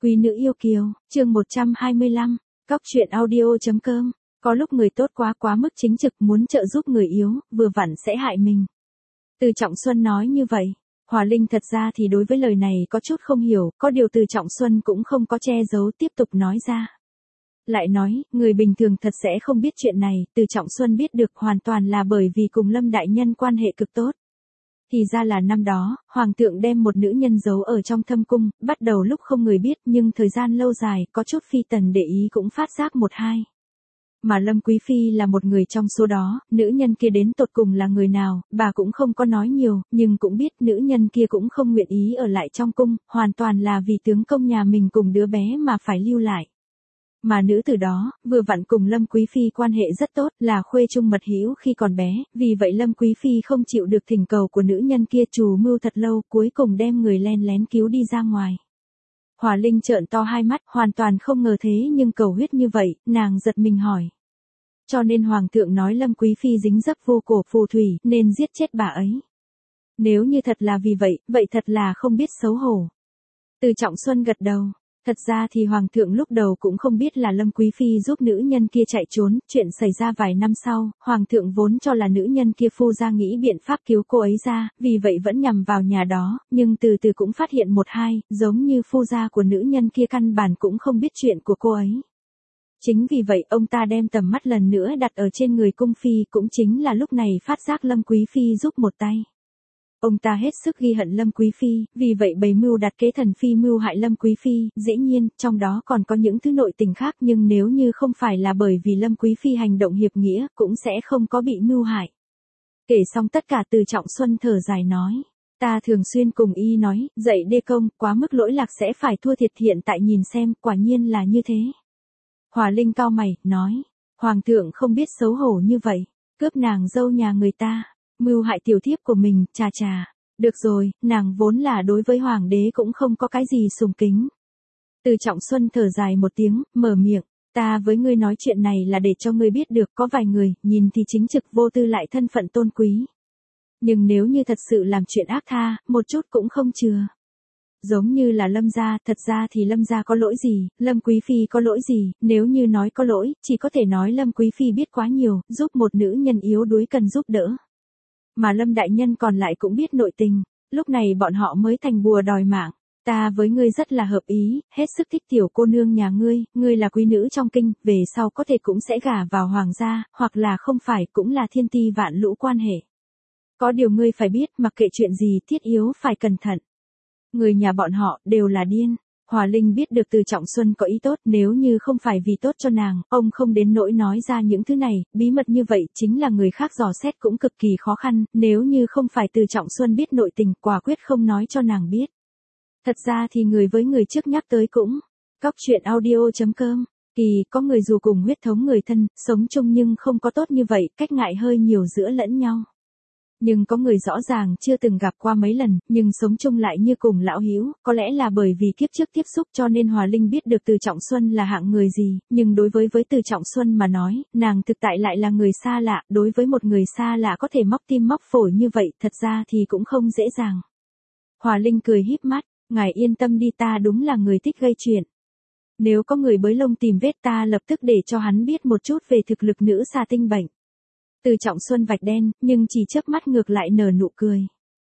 Quý nữ yêu kiều, chương 125, Cóc truyện audio.com. Có lúc người tốt quá mức chính trực muốn trợ giúp người yếu, vừa vặn sẽ hại mình. Từ Trọng Xuân nói như vậy. Hòa Linh thật ra thì đối với lời này có chút không hiểu, có điều Từ Trọng Xuân cũng không có che giấu tiếp tục nói ra. Lại nói, người bình thường thật sẽ không biết chuyện này, Từ Trọng Xuân biết được hoàn toàn là bởi vì cùng Lâm Đại Nhân quan hệ cực tốt. Thì ra là năm đó, Hoàng thượng đem một nữ nhân giấu ở trong thâm cung, bắt đầu lúc không người biết nhưng thời gian lâu dài, có chút phi tần để ý cũng phát giác một hai. Mà Lâm Quý Phi là một người trong số đó, nữ nhân kia đến tột cùng là người nào, bà cũng không có nói nhiều, nhưng cũng biết nữ nhân kia cũng không nguyện ý ở lại trong cung, hoàn toàn là vì tướng công nhà mình cùng đứa bé mà phải lưu lại. Mà nữ tử đó, vừa vặn cùng Lâm Quý Phi quan hệ rất tốt, là khuê trung mật hữu khi còn bé, vì vậy Lâm Quý Phi không chịu được thỉnh cầu của nữ nhân kia trù mưu thật lâu, cuối cùng đem người len lén cứu đi ra ngoài. Hòa Linh trợn to hai mắt, hoàn toàn không ngờ thế nhưng cầu huyết như vậy, nàng giật mình hỏi. Cho nên Hoàng thượng nói Lâm Quý Phi dính dấp vô cổ phù thủy, nên giết chết bà ấy. Nếu như thật là vì vậy, vậy thật là không biết xấu hổ. Từ Trọng Xuân gật đầu. Thật ra thì Hoàng thượng lúc đầu cũng không biết là Lâm Quý Phi giúp nữ nhân kia chạy trốn, chuyện xảy ra vài năm sau, Hoàng thượng vốn cho là nữ nhân kia phu ra nghĩ biện pháp cứu cô ấy ra, vì vậy vẫn nhằm vào nhà đó, nhưng từ từ cũng phát hiện một hai, giống như phu gia của nữ nhân kia căn bản cũng không biết chuyện của cô ấy. Chính vì vậy ông ta đem tầm mắt lần nữa đặt ở trên người cung phi, cũng chính là lúc này phát giác Lâm Quý Phi giúp một tay. Ông ta hết sức ghi hận Lâm Quý Phi, vì vậy bày mưu đặt kế thần phi mưu hại Lâm Quý Phi, dĩ nhiên, trong đó còn có những thứ nội tình khác nhưng nếu như không phải là bởi vì Lâm Quý Phi hành động hiệp nghĩa, cũng sẽ không có bị mưu hại. Kể xong tất cả Từ Trọng Xuân thở dài nói. Ta thường xuyên cùng y nói, dạy đê công, quá mức lỗi lạc sẽ phải thua thiệt, hiện tại nhìn xem, quả nhiên là như thế. Hòa Linh cau mày, nói. Hoàng thượng không biết xấu hổ như vậy, cướp nàng dâu nhà người ta. Mưu hại tiểu thiếp của mình, chà. Được rồi, nàng vốn là đối với hoàng đế cũng không có cái gì sùng kính. Từ Trọng Xuân thở dài một tiếng, mở miệng. Ta với ngươi nói chuyện này là để cho ngươi biết được có vài người, nhìn thì chính trực vô tư lại thân phận tôn quý. Nhưng nếu như thật sự làm chuyện ác tha, một chút cũng không chừa. Giống như là Lâm gia, thật ra thì Lâm gia có lỗi gì, Lâm Quý Phi có lỗi gì, nếu như nói có lỗi, chỉ có thể nói Lâm Quý Phi biết quá nhiều, giúp một nữ nhân yếu đuối cần giúp đỡ. Mà Lâm Đại Nhân còn lại cũng biết nội tình, lúc này bọn họ mới thành bùa đòi mạng. Ta với ngươi rất là hợp ý, hết sức thích tiểu cô nương nhà ngươi là quý nữ trong kinh, về sau có thể cũng sẽ gả vào hoàng gia, hoặc là không phải cũng là thiên ti vạn lũ quan hệ. Có điều ngươi phải biết, mặc kệ chuyện gì thiết yếu phải cẩn thận. Người nhà bọn họ đều là điên. Hòa Linh biết được Từ Trọng Xuân có ý tốt, nếu như không phải vì tốt cho nàng, ông không đến nỗi nói ra những thứ này, bí mật như vậy chính là người khác dò xét cũng cực kỳ khó khăn, nếu như không phải Từ Trọng Xuân biết nội tình, quả quyết không nói cho nàng biết. Thật ra thì người với người trước nhắc tới cũng, Cóc truyện audio.com, kỳ có người dù cùng huyết thống người thân, sống chung nhưng không có tốt như vậy, cách ngại hơi nhiều giữa lẫn nhau. Nhưng có người rõ ràng chưa từng gặp qua mấy lần, nhưng sống chung lại như cùng lão hữu, có lẽ là bởi vì kiếp trước tiếp xúc cho nên Hòa Linh biết được Từ Trọng Xuân là hạng người gì, nhưng đối với Từ Trọng Xuân mà nói, nàng thực tại lại là người xa lạ, đối với một người xa lạ có thể móc tim móc phổi như vậy, thật ra thì cũng không dễ dàng. Hòa Linh cười híp mắt, ngài yên tâm đi, ta đúng là người thích gây chuyện. Nếu có người bới lông tìm vết ta lập tức để cho hắn biết một chút về thực lực nữ xà tinh bệnh. Từ Trọng Xuân vạch đen, nhưng chỉ chớp mắt ngược lại nở nụ cười.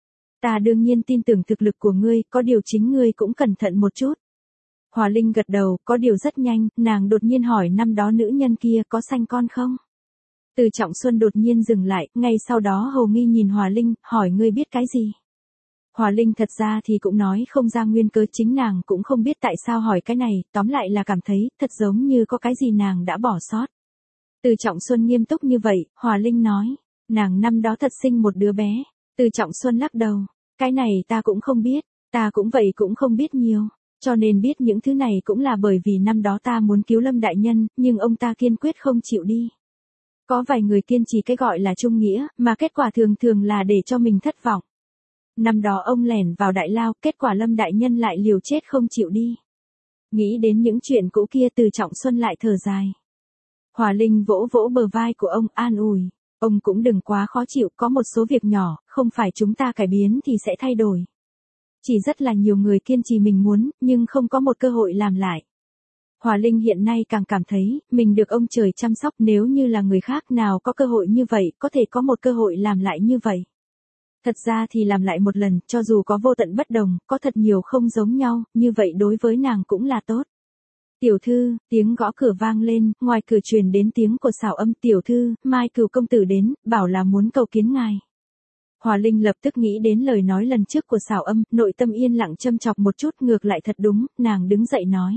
Ta đương nhiên tin tưởng thực lực của ngươi, có điều chính ngươi cũng cẩn thận một chút. Hòa Linh gật đầu, có điều rất nhanh, nàng đột nhiên hỏi năm đó nữ nhân kia có sanh con không? Từ Trọng Xuân đột nhiên dừng lại, ngay sau đó hầu nghi nhìn Hòa Linh, hỏi ngươi biết cái gì? Hòa Linh thật ra thì cũng nói không ra nguyên cớ, chính nàng cũng không biết tại sao hỏi cái này, tóm lại là cảm thấy, thật giống như có cái gì nàng đã bỏ sót. Từ Trọng Xuân nghiêm túc như vậy, Hòa Linh nói, nàng năm đó thật sinh một đứa bé. Từ Trọng Xuân lắc đầu, cái này ta cũng không biết, ta cũng vậy cũng không biết nhiều, cho nên biết những thứ này cũng là bởi vì năm đó ta muốn cứu Lâm Đại Nhân, nhưng ông ta kiên quyết không chịu đi. Có vài người kiên trì cái gọi là trung nghĩa, mà kết quả thường thường là để cho mình thất vọng. Năm đó ông lẻn vào đại lao, kết quả Lâm Đại Nhân lại liều chết không chịu đi. Nghĩ đến những chuyện cũ kia, Từ Trọng Xuân lại thở dài. Hòa Linh vỗ vỗ bờ vai của ông, an ủi. Ông cũng đừng quá khó chịu, có một số việc nhỏ, không phải chúng ta cải biến thì sẽ thay đổi. Chỉ rất là nhiều người kiên trì mình muốn, nhưng không có một cơ hội làm lại. Hòa Linh hiện nay càng cảm thấy, mình được ông trời chăm sóc, nếu như là người khác nào có cơ hội như vậy, có thể có một cơ hội làm lại như vậy. Thật ra thì làm lại một lần, cho dù có vô tận bất đồng, có thật nhiều không giống nhau, như vậy đối với nàng cũng là tốt. Tiểu thư, tiếng gõ cửa vang lên, ngoài cửa truyền đến tiếng của Sảo Âm. Tiểu thư, Mai Cửu công tử đến, bảo là muốn cầu kiến ngài. Hòa Linh lập tức nghĩ đến lời nói lần trước của Sảo Âm, nội tâm yên lặng châm chọc một chút, ngược lại thật đúng, nàng đứng dậy nói.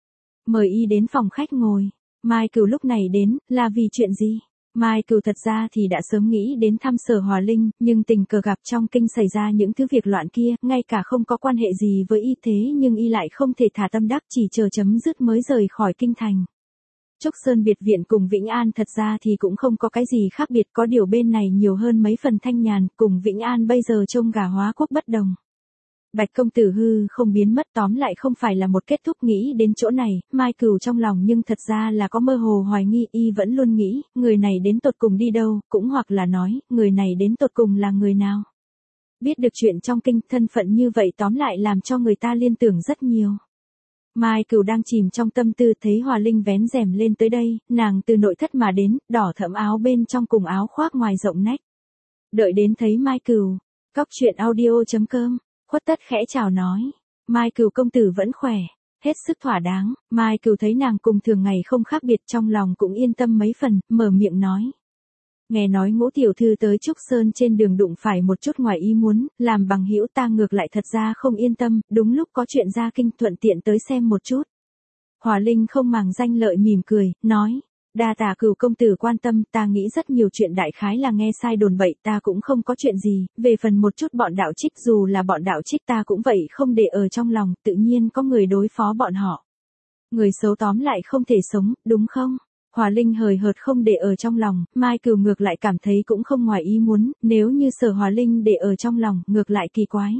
Mời y đến phòng khách ngồi. Mai Cửu lúc này đến, là vì chuyện gì? Mai Cửu thật ra thì đã sớm nghĩ đến thăm Sở Hòa Linh, nhưng tình cờ gặp trong kinh xảy ra những thứ việc loạn kia, ngay cả không có quan hệ gì với y thế nhưng y lại không thể thả tâm đắc, chỉ chờ chấm dứt mới rời khỏi kinh thành. Trúc Sơn biệt viện cùng Vĩnh An thật ra thì cũng không có cái gì khác biệt, có điều bên này nhiều hơn mấy phần thanh nhàn, cùng Vĩnh An bây giờ trông gà hóa quốc bất đồng. Bạch công tử hư không biến mất, tóm lại không phải là một kết thúc. Nghĩ đến chỗ này, Mai Cửu trong lòng nhưng thật ra là có mơ hồ hoài nghi, y vẫn luôn nghĩ, người này đến tột cùng đi đâu, cũng hoặc là nói, người này đến tột cùng là người nào. Biết được chuyện trong kinh, thân phận như vậy tóm lại làm cho người ta liên tưởng rất nhiều. Mai Cửu đang chìm trong tâm tư, thấy Hòa Linh vén rèm lên tới đây, nàng từ nội thất mà đến, đỏ thẫm áo bên trong cùng áo khoác ngoài rộng nách. Đợi đến thấy Mai Cửu, cóc truyện audio.com, khuất tất khẽ chào nói, Mai Cửu công tử vẫn khỏe, hết sức thỏa đáng. Mai Cửu thấy nàng cùng thường ngày không khác biệt, trong lòng cũng yên tâm mấy phần, mở miệng nói. Nghe nói Ngũ tiểu thư tới Trúc Sơn trên đường đụng phải một chút ngoài ý muốn, làm bằng hữu, ta ngược lại thật ra không yên tâm, đúng lúc có chuyện ra kinh, thuận tiện tới xem một chút. Hòa Linh không màng danh lợi mỉm cười, nói, đa tạ Cửu công tử quan tâm, ta nghĩ rất nhiều chuyện đại khái là nghe sai đồn bậy, ta cũng không có chuyện gì, về phần một chút bọn đạo trích, dù là bọn đạo trích ta cũng vậy không để ở trong lòng, tự nhiên có người đối phó bọn họ. Người xấu tóm lại không thể sống, đúng không? Hòa Linh hời hợt không để ở trong lòng, Mai Cửu ngược lại cảm thấy cũng không ngoài ý muốn, nếu như Sở Hòa Linh để ở trong lòng, ngược lại kỳ quái.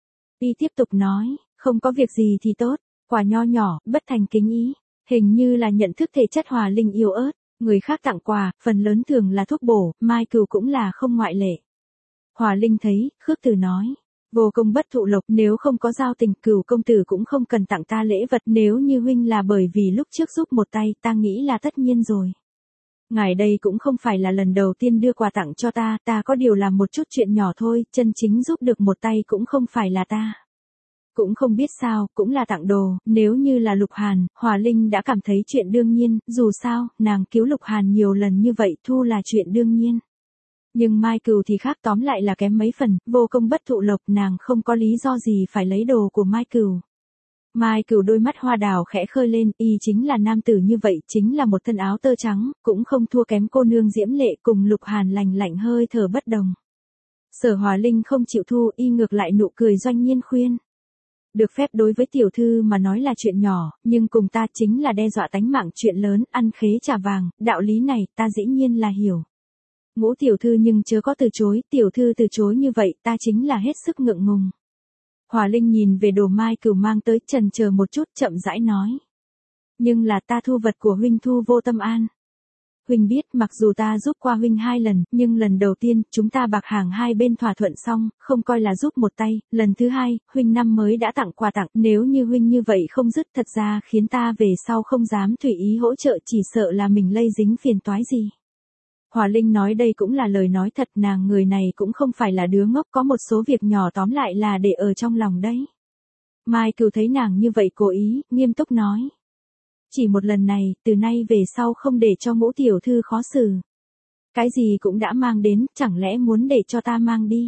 Y tiếp tục nói, không có việc gì thì tốt, quà nho nhỏ, bất thành kính ý, hình như là nhận thức thể chất Hòa Linh yếu ớt, người khác tặng quà, phần lớn thường là thuốc bổ, Mai Cửu cũng là không ngoại lệ. Hòa Linh thấy, khước từ nói. Vô công bất thụ lộc, nếu không có giao tình, Cửu công tử cũng không cần tặng ta lễ vật, nếu như huynh là bởi vì lúc trước giúp một tay, ta nghĩ là tất nhiên rồi. Ngài đây cũng không phải là lần đầu tiên đưa quà tặng cho ta, ta có điều làm một chút chuyện nhỏ thôi, chân chính giúp được một tay cũng không phải là ta. Cũng không biết sao, cũng là tặng đồ, nếu như là Lục Hàn, Hòa Linh đã cảm thấy chuyện đương nhiên, dù sao, nàng cứu Lục Hàn nhiều lần như vậy, thu là chuyện đương nhiên. Nhưng Mai Cửu thì khác, tóm lại là kém mấy phần, vô công bất thụ lộc, nàng không có lý do gì phải lấy đồ của Mai Cửu. Mai Cửu đôi mắt hoa đào khẽ khơi lên, y chính là nam tử như vậy, chính là một thân áo tơ trắng, cũng không thua kém cô nương diễm lệ, cùng Lục Hàn lành lạnh hơi thở bất đồng. Sở Hòa Linh không chịu thu, y ngược lại nụ cười doanh nhiên khuyên. Được phép đối với tiểu thư mà nói là chuyện nhỏ, nhưng cùng ta chính là đe dọa tánh mạng, chuyện lớn, ăn khế trả vàng, đạo lý này ta dĩ nhiên là hiểu. Ngũ tiểu thư nhưng chớ có từ chối, tiểu thư từ chối như vậy, ta chính là hết sức ngượng ngùng. Hòa Linh nhìn về đồ Mai Cửu mang tới, chần chờ một chút, chậm rãi nói. Nhưng là ta thu vật của huynh thu vô tâm an. Huynh biết, mặc dù ta giúp qua huynh 2 lần, nhưng lần đầu tiên, chúng ta bạc hàng hai bên thỏa thuận xong, không coi là giúp một tay, lần thứ 2, huynh năm mới đã tặng quà tặng, nếu như huynh như vậy không dứt, thật ra khiến ta về sau không dám tùy ý hỗ trợ, chỉ sợ là mình lây dính phiền toái gì. Hòa Linh nói đây cũng là lời nói thật, nàng người này cũng không phải là đứa ngốc, có một số việc nhỏ tóm lại là để ở trong lòng đấy. Mai Cửu thấy nàng như vậy cố ý, nghiêm túc nói. Chỉ một lần này, từ nay về sau không để cho Ngũ tiểu thư khó xử. Cái gì cũng đã mang đến, chẳng lẽ muốn để cho ta mang đi.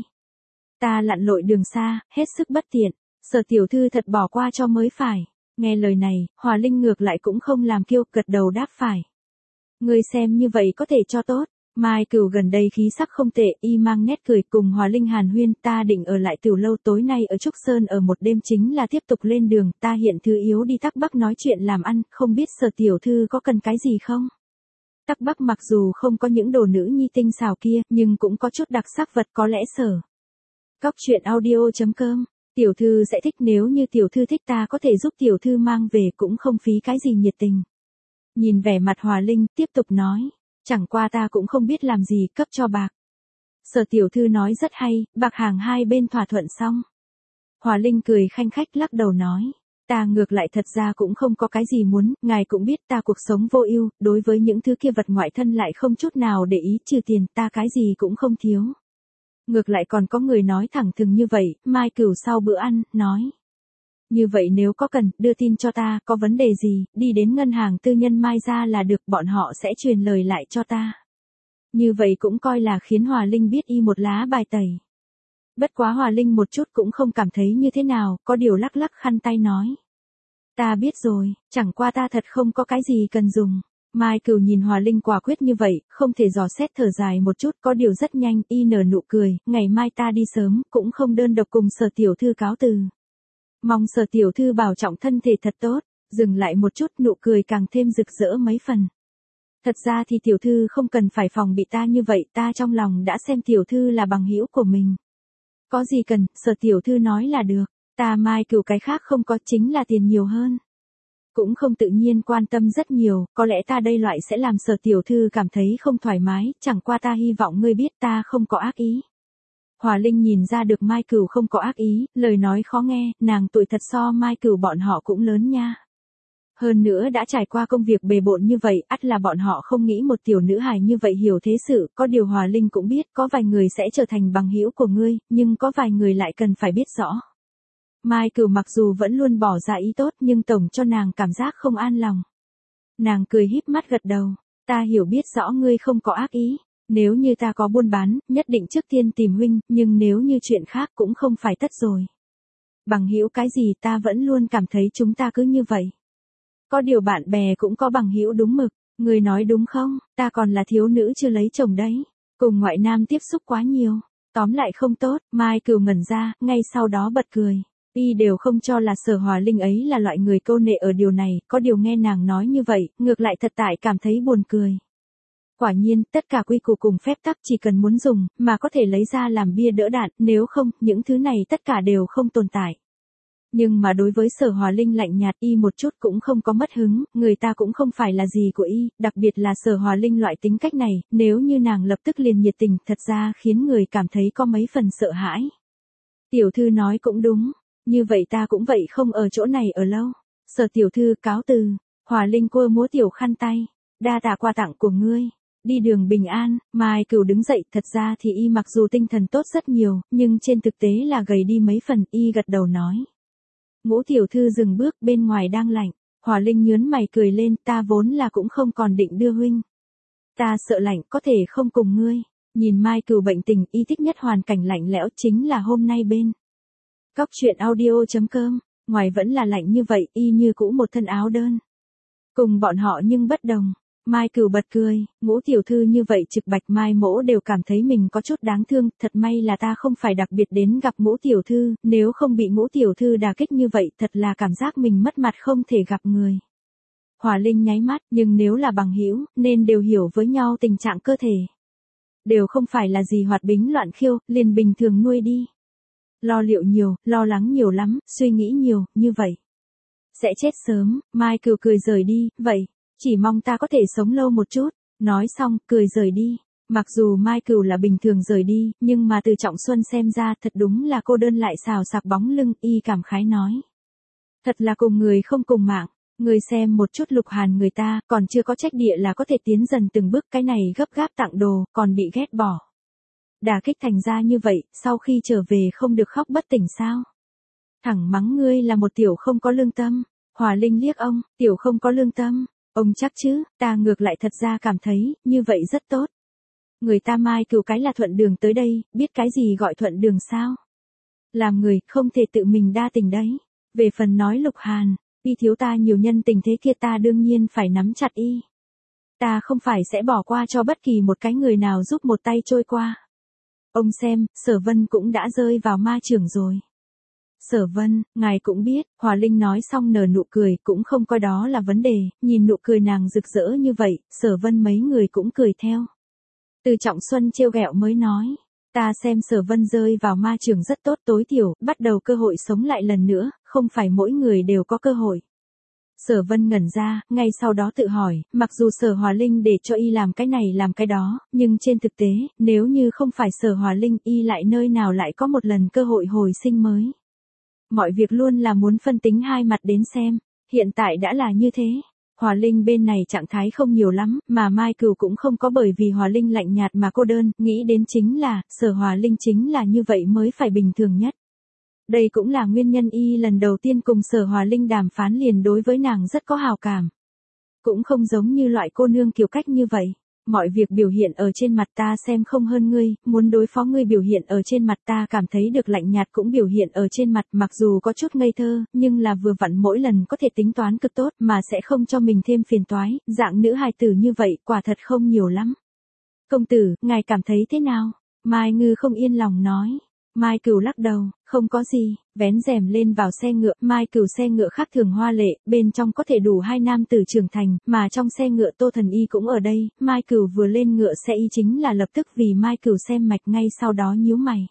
Ta lặn lội đường xa, hết sức bất tiện, Sở tiểu thư thật bỏ qua cho mới phải. Nghe lời này, Hòa Linh ngược lại cũng không làm kiêu, gật đầu đáp phải. Ngươi xem như vậy có thể cho tốt. Mai Cửu gần đây khí sắc không tệ, y mang nét cười, cùng Hòa Linh hàn huyên, ta định ở lại Tiểu lâu tối nay ở Trúc Sơn ở một đêm, chính là tiếp tục lên đường, ta hiện thư yếu đi Tắc Bắc nói chuyện làm ăn, không biết Sở tiểu thư có cần cái gì không? Tắc Bắc mặc dù không có những đồ nữ nhi tinh xảo kia, nhưng cũng có chút đặc sắc vật, có lẽ Sở. Cóc truyện audio.com, tiểu thư sẽ thích, nếu như tiểu thư thích ta có thể giúp tiểu thư mang về, cũng không phí cái gì nhiệt tình. Nhìn vẻ mặt Hòa Linh, tiếp tục nói. Chẳng qua ta cũng không biết làm gì, cấp cho bạc. Sở tiểu thư nói rất hay, bạc hàng hai bên thỏa thuận xong. Hòa Linh cười khanh khách lắc đầu nói. Ta ngược lại thật ra cũng không có cái gì muốn, ngài cũng biết ta cuộc sống vô ưu, đối với những thứ kia vật ngoại thân lại không chút nào để ý, trừ tiền ta cái gì cũng không thiếu. Ngược lại còn có người nói thẳng thừng như vậy, Mai Cửu sau bữa ăn, nói. Như vậy nếu có cần, đưa tin cho ta, có vấn đề gì, đi đến ngân hàng tư nhân Mai ra là được, bọn họ sẽ truyền lời lại cho ta. Như vậy cũng coi là khiến Hòa Linh biết y một lá bài tẩy. Bất quá Hòa Linh một chút cũng không cảm thấy như thế nào, có điều lắc lắc khăn tay nói. Ta biết rồi, chẳng qua ta thật không có cái gì cần dùng. Mai Cửu nhìn Hòa Linh quả quyết như vậy, không thể dò xét thở dài một chút, có điều rất nhanh, y nở nụ cười, ngày mai ta đi sớm, cũng không đơn độc cùng Sở tiểu thư cáo từ. Mong Sở tiểu thư bảo trọng thân thể thật tốt, dừng lại một chút, nụ cười càng thêm rực rỡ mấy phần. Thật ra thì tiểu thư không cần phải phòng bị ta như vậy, ta trong lòng đã xem tiểu thư là bằng hữu của mình. Có gì cần, Sở tiểu thư nói là được, ta Mai Cửu cái khác không có, chính là tiền nhiều hơn. Cũng không tự nhiên quan tâm rất nhiều, có lẽ ta đây loại sẽ làm Sở tiểu thư cảm thấy không thoải mái, chẳng qua ta hy vọng ngươi biết ta không có ác ý. Hòa Linh nhìn ra được Mai Cửu không có ác ý, lời nói khó nghe, nàng tuổi thật so Mai Cửu bọn họ cũng lớn nha. Hơn nữa đã trải qua công việc bề bộn như vậy, ắt là bọn họ không nghĩ một tiểu nữ hài như vậy hiểu thế sự, có điều Hòa Linh cũng biết, có vài người sẽ trở thành bằng hữu của ngươi, nhưng có vài người lại cần phải biết rõ. Mai Cửu mặc dù vẫn luôn bỏ ra ý tốt nhưng tổng cho nàng cảm giác không an lòng. Nàng cười híp mắt gật đầu, ta hiểu biết rõ ngươi không có ác ý, nếu như ta có buôn bán, nhất định trước tiên tìm huynh, nhưng nếu như chuyện khác cũng không phải tất rồi. Bằng hữu cái gì ta vẫn luôn cảm thấy chúng ta cứ như vậy. Có điều bạn bè cũng có bằng hữu đúng mực, người nói đúng không, ta còn là thiếu nữ chưa lấy chồng đấy, cùng ngoại nam tiếp xúc quá nhiều, tóm lại không tốt, Mai Cửu ngẩn ra, ngay sau đó bật cười. Y đều không cho là Sở Hòa Linh ấy là loại người câu nệ ở điều này, có điều nghe nàng nói như vậy, ngược lại thật tại cảm thấy buồn cười. Quả nhiên, tất cả quy củ cùng phép tắc chỉ cần muốn dùng, mà có thể lấy ra làm bia đỡ đạn, nếu không, những thứ này tất cả đều không tồn tại. Nhưng mà đối với Sở Hòa Linh lạnh nhạt, y một chút cũng không có mất hứng, người ta cũng không phải là gì của y, đặc biệt là Sở Hòa Linh loại tính cách này, nếu như nàng lập tức liền nhiệt tình, thật ra khiến người cảm thấy có mấy phần sợ hãi. Tiểu thư nói cũng đúng, như vậy ta cũng vậy, không ở chỗ này ở lâu. Sở tiểu thư cáo từ, Hòa Linh quơ múa tiểu khăn tay, đa tạ quà tặng của ngươi. Đi đường bình an, Mai Cửu đứng dậy, thật ra thì y mặc dù tinh thần tốt rất nhiều, nhưng trên thực tế là gầy đi mấy phần, y gật đầu nói. Ngũ tiểu thư dừng bước, bên ngoài đang lạnh. Hòa Linh nhớn mày cười lên, ta vốn là cũng không còn định đưa huynh. Ta sợ lạnh, có thể không cùng ngươi. Nhìn Mai Cửu bệnh tình, y thích nhất hoàn cảnh lạnh lẽo chính là hôm nay bên. Cóc truyện audio.com, ngoài vẫn là lạnh như vậy, y như cũ một thân áo đơn. Cùng bọn họ nhưng bất đồng. Mai Cửu bật cười, Ngũ tiểu thư như vậy trực bạch Mai mỗ đều cảm thấy mình có chút đáng thương, thật may là ta không phải đặc biệt đến gặp Ngũ tiểu thư, nếu không bị Ngũ tiểu thư đả kích như vậy thật là cảm giác mình mất mặt không thể gặp người. Hòa Linh nháy mắt, nhưng nếu là bằng hữu, nên đều hiểu với nhau tình trạng cơ thể. Đều không phải là gì hoạt bính loạn khiêu, liền bình thường nuôi đi. Lo liệu nhiều, lo lắng nhiều lắm, suy nghĩ nhiều, như vậy. Sẽ chết sớm, Mai Cửu cười rời đi, vậy. Chỉ mong ta có thể sống lâu một chút, nói xong, cười rời đi. Mặc dù Mai Cửu là bình thường rời đi, nhưng mà từ Trọng Xuân xem ra thật đúng là cô đơn lại xào xạc bóng lưng, y cảm khái nói. Thật là cùng người không cùng mạng, người xem một chút Lục Hàn người ta, còn chưa có trách địa là có thể tiến dần từng bước, cái này gấp gáp tặng đồ, còn bị ghét bỏ. Đả kích thành ra như vậy, sau khi trở về không được khóc bất tỉnh sao? Thẳng mắng ngươi là một tiểu không có lương tâm. Hòa Linh liếc ông, tiểu không có lương tâm. Ông chắc chứ, ta ngược lại thật ra cảm thấy, như vậy rất tốt. Người ta Mai Cửu cái là thuận đường tới đây, biết cái gì gọi thuận đường sao? Làm người, không thể tự mình đa tình đấy. Về phần nói Lục Hàn, y thiếu ta nhiều nhân tình thế kia ta đương nhiên phải nắm chặt y. Ta không phải sẽ bỏ qua cho bất kỳ một cái người nào giúp một tay trôi qua. Ông xem, Sở Vân cũng đã rơi vào ma chưởng rồi. Sở Vân, ngài cũng biết, Hòa Linh nói xong nở nụ cười, cũng không coi đó là vấn đề, nhìn nụ cười nàng rực rỡ như vậy, Sở Vân mấy người cũng cười theo. Từ Trọng Xuân trêu ghẹo mới nói, ta xem Sở Vân rơi vào ma trường rất tốt, tối thiểu, bắt đầu cơ hội sống lại lần nữa, không phải mỗi người đều có cơ hội. Sở Vân ngẩn ra, ngay sau đó tự hỏi, mặc dù Sở Hòa Linh để cho y làm cái này làm cái đó, nhưng trên thực tế, nếu như không phải Sở Hòa Linh, y lại nơi nào lại có một lần cơ hội hồi sinh mới. Mọi việc luôn là muốn phân tính hai mặt đến xem, hiện tại đã là như thế. Hòa Linh bên này trạng thái không nhiều lắm, mà Mai Cửu cũng không có bởi vì Hòa Linh lạnh nhạt mà cô đơn, nghĩ đến chính là, Sở Hòa Linh chính là như vậy mới phải bình thường nhất. Đây cũng là nguyên nhân y lần đầu tiên cùng Sở Hòa Linh đàm phán liền đối với nàng rất có hào cảm. Cũng không giống như loại cô nương kiều cách như vậy. Mọi việc biểu hiện ở trên mặt ta xem không hơn ngươi, muốn đối phó ngươi biểu hiện ở trên mặt ta cảm thấy được lạnh nhạt cũng biểu hiện ở trên mặt, mặc dù có chút ngây thơ, nhưng là vừa vặn mỗi lần có thể tính toán cực tốt mà sẽ không cho mình thêm phiền toái, dạng nữ hài tử như vậy quả thật không nhiều lắm. Công tử, ngài cảm thấy thế nào? Mai Ngư không yên lòng nói. Mai Cửu lắc đầu, không có gì, vén rèm lên vào xe ngựa, Mai Cửu xe ngựa khác thường hoa lệ, bên trong có thể đủ hai nam tử trưởng thành, mà trong xe ngựa Tô Thần Y cũng ở đây, Mai Cửu vừa lên ngựa xe y chính là lập tức vì Mai Cửu xem mạch ngay sau đó nhíu mày.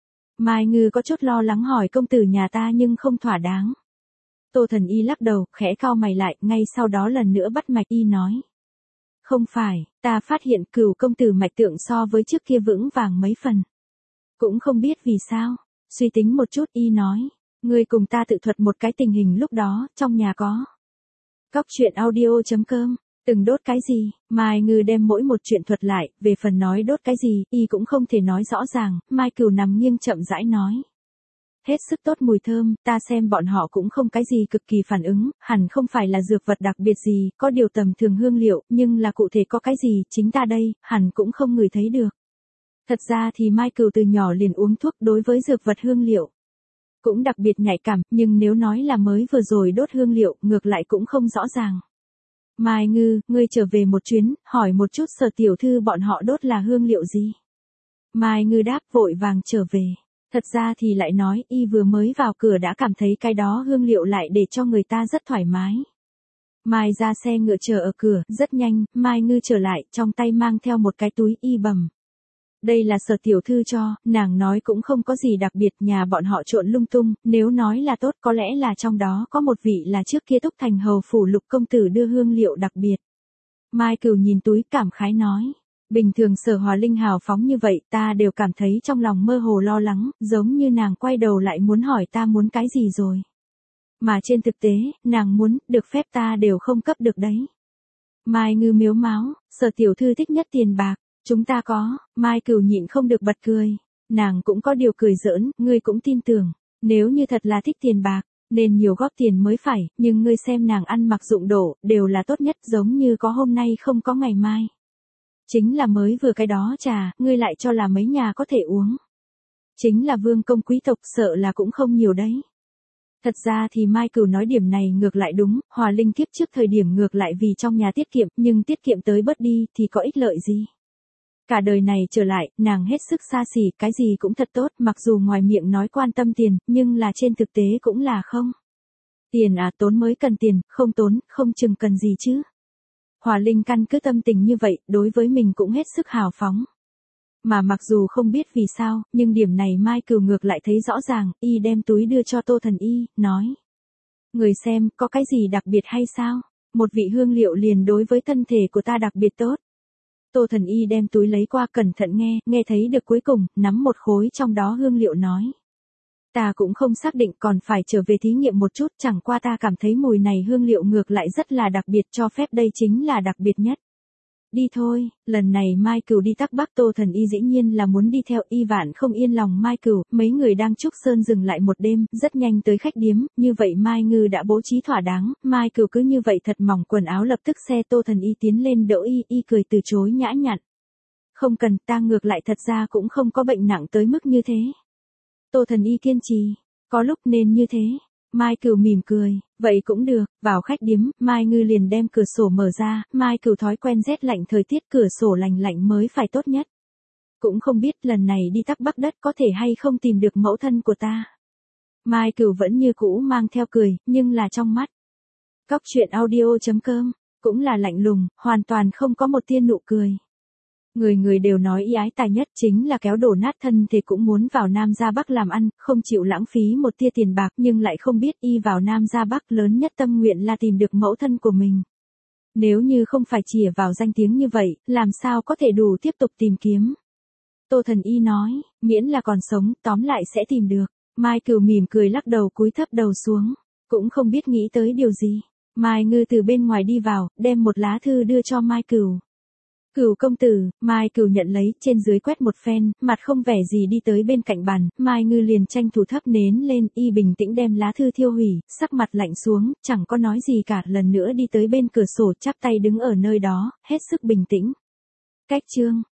Mai Ngư có chút lo lắng hỏi công tử nhà ta nhưng không thỏa đáng. Tô Thần Y lắc đầu, khẽ cau mày lại, ngay sau đó lần nữa bắt mạch y nói. Không phải, ta phát hiện Cửu công tử mạch tượng so với trước kia vững vàng mấy phần. Cũng không biết vì sao, suy tính một chút y nói, ngươi cùng ta tự thuật một cái tình hình lúc đó, trong nhà có. Cóc truyện audio.com, từng đốt cái gì, Mai Ngư đem mỗi một chuyện thuật lại, về phần nói đốt cái gì, y cũng không thể nói rõ ràng, Mai Cửu nằm nghiêng chậm rãi nói. Hết sức tốt mùi thơm, ta xem bọn họ cũng không cái gì cực kỳ phản ứng, hẳn không phải là dược vật đặc biệt gì, có điều tầm thường hương liệu, nhưng là cụ thể có cái gì, chính ta đây, hẳn cũng không ngửi thấy được. Thật ra thì Mai Cửu từ nhỏ liền uống thuốc đối với dược vật hương liệu. Cũng đặc biệt nhạy cảm, nhưng nếu nói là mới vừa rồi đốt hương liệu, ngược lại cũng không rõ ràng. Mai Ngư, ngươi trở về một chuyến, hỏi một chút Sở tiểu thư bọn họ đốt là hương liệu gì. Mai Ngư đáp vội vàng trở về. Thật ra thì lại nói, y vừa mới vào cửa đã cảm thấy cái đó hương liệu lại để cho người ta rất thoải mái. Mai ra xe ngựa chờ ở cửa, rất nhanh, Mai Ngư trở lại, trong tay mang theo một cái túi y bầm. Đây là Sở tiểu thư cho, nàng nói cũng không có gì đặc biệt, nhà bọn họ trộn lung tung, nếu nói là tốt có lẽ là trong đó có một vị là trước kia Túc Thành hầu phủ Lục công tử đưa hương liệu đặc biệt. Mai Cửu nhìn túi cảm khái nói, bình thường Sở Hòa Linh hào phóng như vậy ta đều cảm thấy trong lòng mơ hồ lo lắng, giống như nàng quay đầu lại muốn hỏi ta muốn cái gì rồi. Mà trên thực tế, nàng muốn, được phép ta đều không cấp được đấy. Mai Ngư miếu máu, Sở tiểu thư thích nhất tiền bạc. Chúng ta có, Mai Cửu nhịn không được bật cười. Nàng cũng có điều cười giỡn, ngươi cũng tin tưởng. Nếu như thật là thích tiền bạc, nên nhiều góp tiền mới phải, nhưng ngươi xem nàng ăn mặc dụng đổ, đều là tốt nhất giống như có hôm nay không có ngày mai. Chính là mới vừa cái đó trà, ngươi lại cho là mấy nhà có thể uống. Chính là vương công quý tộc sợ là cũng không nhiều đấy. Thật ra thì Mai Cửu nói điểm này ngược lại đúng, Hòa Linh kiếp trước thời điểm ngược lại vì trong nhà tiết kiệm, nhưng tiết kiệm tới bớt đi thì có ích lợi gì. Cả đời này trở lại, nàng hết sức xa xỉ, cái gì cũng thật tốt, mặc dù ngoài miệng nói quan tâm tiền, nhưng là trên thực tế cũng là không. Tiền à, tốn mới cần tiền, không tốn, không chừng cần gì chứ. Hòa Linh căn cứ tâm tình như vậy, đối với mình cũng hết sức hào phóng. Mà mặc dù không biết vì sao, nhưng điểm này Mai Cửu ngược lại thấy rõ ràng, y đem túi đưa cho Tô Thần Y, nói. Người xem, có cái gì đặc biệt hay sao? Một vị hương liệu liền đối với thân thể của ta đặc biệt tốt. Tô Thần Y đem túi lấy qua cẩn thận nghe thấy được cuối cùng, nắm một khối trong đó hương liệu nói. Ta cũng không xác định còn phải trở về thí nghiệm một chút, chẳng qua ta cảm thấy mùi này hương liệu ngược lại rất là đặc biệt, cho phép đây chính là đặc biệt nhất. Đi thôi, lần này Mai Cửu đi Tắc Bắc, Tô Thần Y dĩ nhiên là muốn đi theo, y vạn không yên lòng Mai Cửu, mấy người đang Trúc Sơn dừng lại một đêm, rất nhanh tới khách điếm, như vậy Mai Ngư đã bố trí thỏa đáng, Mai Cửu cứ như vậy thật mỏng quần áo lập tức xe Tô Thần Y tiến lên đỡ y cười từ chối nhã nhặn. Không cần, ta ngược lại thật ra cũng không có bệnh nặng tới mức như thế. Tô Thần Y kiên trì, có lúc nên như thế. Mai Cửu mỉm cười, vậy cũng được, vào khách điếm, Mai Ngư liền đem cửa sổ mở ra, Mai Cửu thói quen rét lạnh thời tiết cửa sổ lành lạnh mới phải tốt nhất. Cũng không biết lần này đi Tắc Bắc đất có thể hay không tìm được mẫu thân của ta. Mai Cửu vẫn như cũ mang theo cười, nhưng là trong mắt. Cóc truyện audio.com, cũng là lạnh lùng, hoàn toàn không có một tia nụ cười. Người đều nói y ái tài nhất chính là kéo đổ nát thân thì cũng muốn vào Nam ra Bắc làm ăn, không chịu lãng phí một tia tiền bạc, nhưng lại không biết y vào Nam ra Bắc lớn nhất tâm nguyện là tìm được mẫu thân của mình. Nếu như không phải chìa vào danh tiếng như vậy, làm sao có thể đủ tiếp tục tìm kiếm. Tô Thần Y nói, miễn là còn sống, tóm lại sẽ tìm được. Mai Cửu mỉm cười lắc đầu cúi thấp đầu xuống, cũng không biết nghĩ tới điều gì. Mai Ngư từ bên ngoài đi vào, đem một lá thư đưa cho Mai Cửu. Cửu công tử, Mai Cửu nhận lấy, trên dưới quét một phen, mặt không vẻ gì đi tới bên cạnh bàn, Mai Ngư liền tranh thủ thắp nến lên, y bình tĩnh đem lá thư thiêu hủy, sắc mặt lạnh xuống, chẳng có nói gì cả, lần nữa đi tới bên cửa sổ, chắp tay đứng ở nơi đó, hết sức bình tĩnh. Cách chương